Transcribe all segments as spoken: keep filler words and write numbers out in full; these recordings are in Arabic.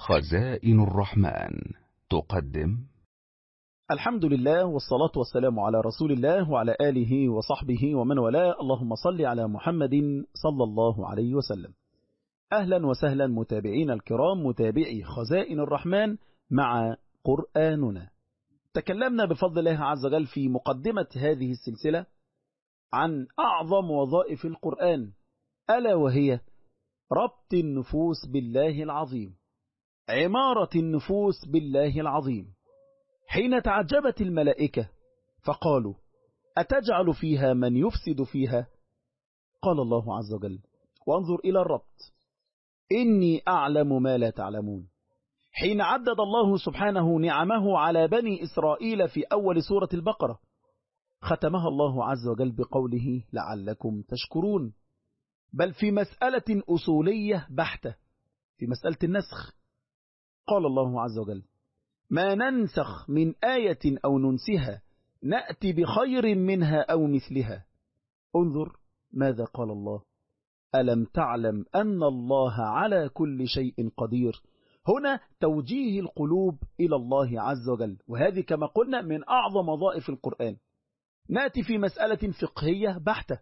خزائن الرحمن تقدم. الحمد لله والصلاة والسلام على رسول الله وعلى آله وصحبه ومن والاه. اللهم صل على محمد صلى الله عليه وسلم. أهلا وسهلا متابعين الكرام، متابعي خزائن الرحمن مع قرآننا. تكلمنا بفضل الله عز وجل في مقدمة هذه السلسلة عن أعظم وظائف القرآن، ألا وهي ربط النفوس بالله العظيم، عمارة النفوس بالله العظيم. حين تعجبت الملائكة فقالوا: أتجعل فيها من يفسد فيها؟ قال الله عز وجل: وانظر إلى الربط، إني أعلم ما لا تعلمون. حين عدد الله سبحانه نعمه على بني إسرائيل في أول سورة البقرة، ختمها الله عز وجل بقوله: لعلكم تشكرون. بل في مسألة أصولية بحتة، في مسألة النسخ، قال الله عز وجل: ما ننسخ من آية أو ننسها نأتي بخير منها أو مثلها. انظر ماذا قال الله: ألم تعلم أن الله على كل شيء قدير. هنا توجيه القلوب إلى الله عز وجل، وهذه كما قلنا من أعظم وظائف القرآن. نأتي في مسألة فقهية بحتة،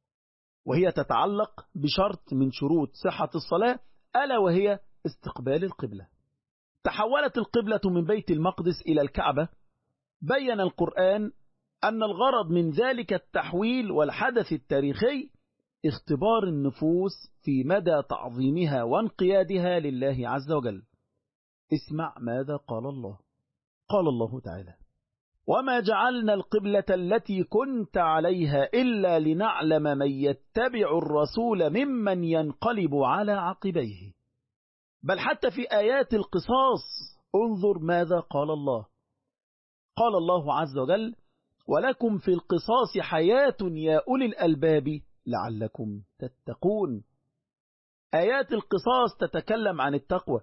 وهي تتعلق بشرط من شروط صحة الصلاة، ألا وهي استقبال القبلة. تحولت القبلة من بيت المقدس إلى الكعبة. بين القرآن أن الغرض من ذلك التحويل والحدث التاريخي اختبار النفوس في مدى تعظيمها وانقيادها لله عز وجل. اسمع ماذا قال الله. قال الله تعالى: وما جعلنا القبلة التي كنت عليها إلا لنعلم من يتبع الرسول ممن ينقلب على عقبيه. بل حتى في آيات القصاص انظر ماذا قال الله. قال الله عز وجل: ولكم في القصاص حياة يا أولي الألباب لعلكم تتقون. آيات القصاص تتكلم عن التقوى،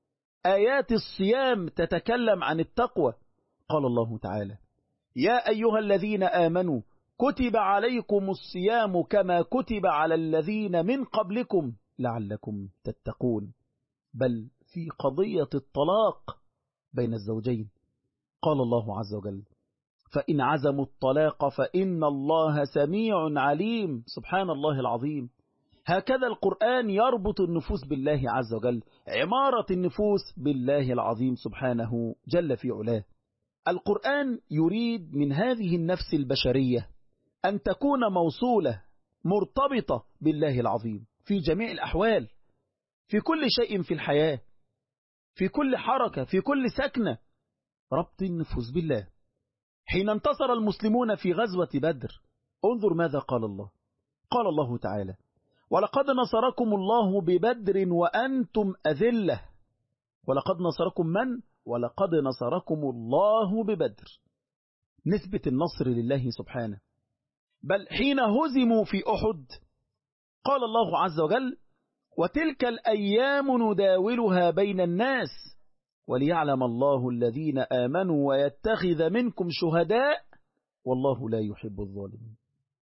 آيات الصيام تتكلم عن التقوى. قال الله تعالى: يا أيها الذين آمنوا كتب عليكم الصيام كما كتب على الذين من قبلكم لعلكم تتقون. بل في قضية الطلاق بين الزوجين قال الله عز وجل: فإن عزموا الطلاق فإن الله سميع عليم. سبحان الله العظيم. هكذا القرآن يربط النفوس بالله عز وجل، عمارة النفوس بالله العظيم سبحانه جل في علاه. القرآن يريد من هذه النفس البشرية أن تكون موصولة مرتبطة بالله العظيم في جميع الأحوال، في كل شيء في الحياة، في كل حركة، في كل سكنة. ربط النفوس بالله. حين انتصر المسلمون في غزوة بدر انظر ماذا قال الله. قال الله تعالى: ولقد نصركم الله ببدر وأنتم أذلة. ولقد نصركم من؟ ولقد نصركم الله ببدر. نسبة النصر لله سبحانه. بل حين هزموا في أحد قال الله عز وجل: وتلك الأيام نداولها بين الناس وليعلم الله الذين آمنوا ويتخذ منكم شهداء والله لا يحب الظالمين.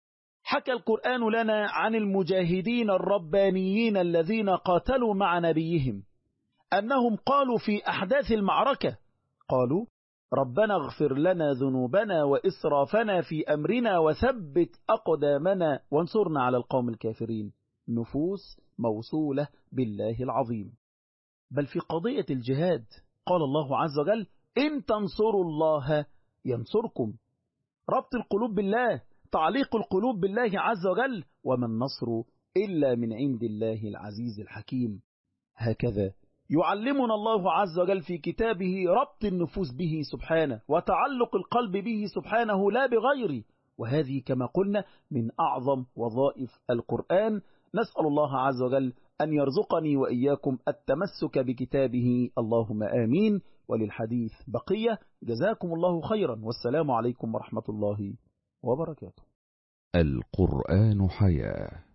حكى القرآن لنا عن المجاهدين الربانيين الذين قاتلوا مع نبيهم أنهم قالوا في أحداث المعركة، قالوا: ربنا اغفر لنا ذنوبنا وإسرافنا في أمرنا وثبت أقدامنا وانصرنا على القوم الكافرين. نفوس موصولة بالله العظيم. بل في قضية الجهاد قال الله عز وجل: إن تنصروا الله ينصركم. ربط القلوب بالله، تعليق القلوب بالله عز وجل. وما النصر إلا من عند الله العزيز الحكيم. هكذا يعلمنا الله عز وجل في كتابه ربط النفوس به سبحانه وتعلق القلب به سبحانه لا بغيره. وهذه كما قلنا من أعظم وظائف القرآن. نسأل الله عز وجل أن يرزقني وإياكم التمسك بكتابه، اللهم آمين. وللحديث بقية. جزاكم الله خيرا، والسلام عليكم ورحمة الله وبركاته. القرآن حياة.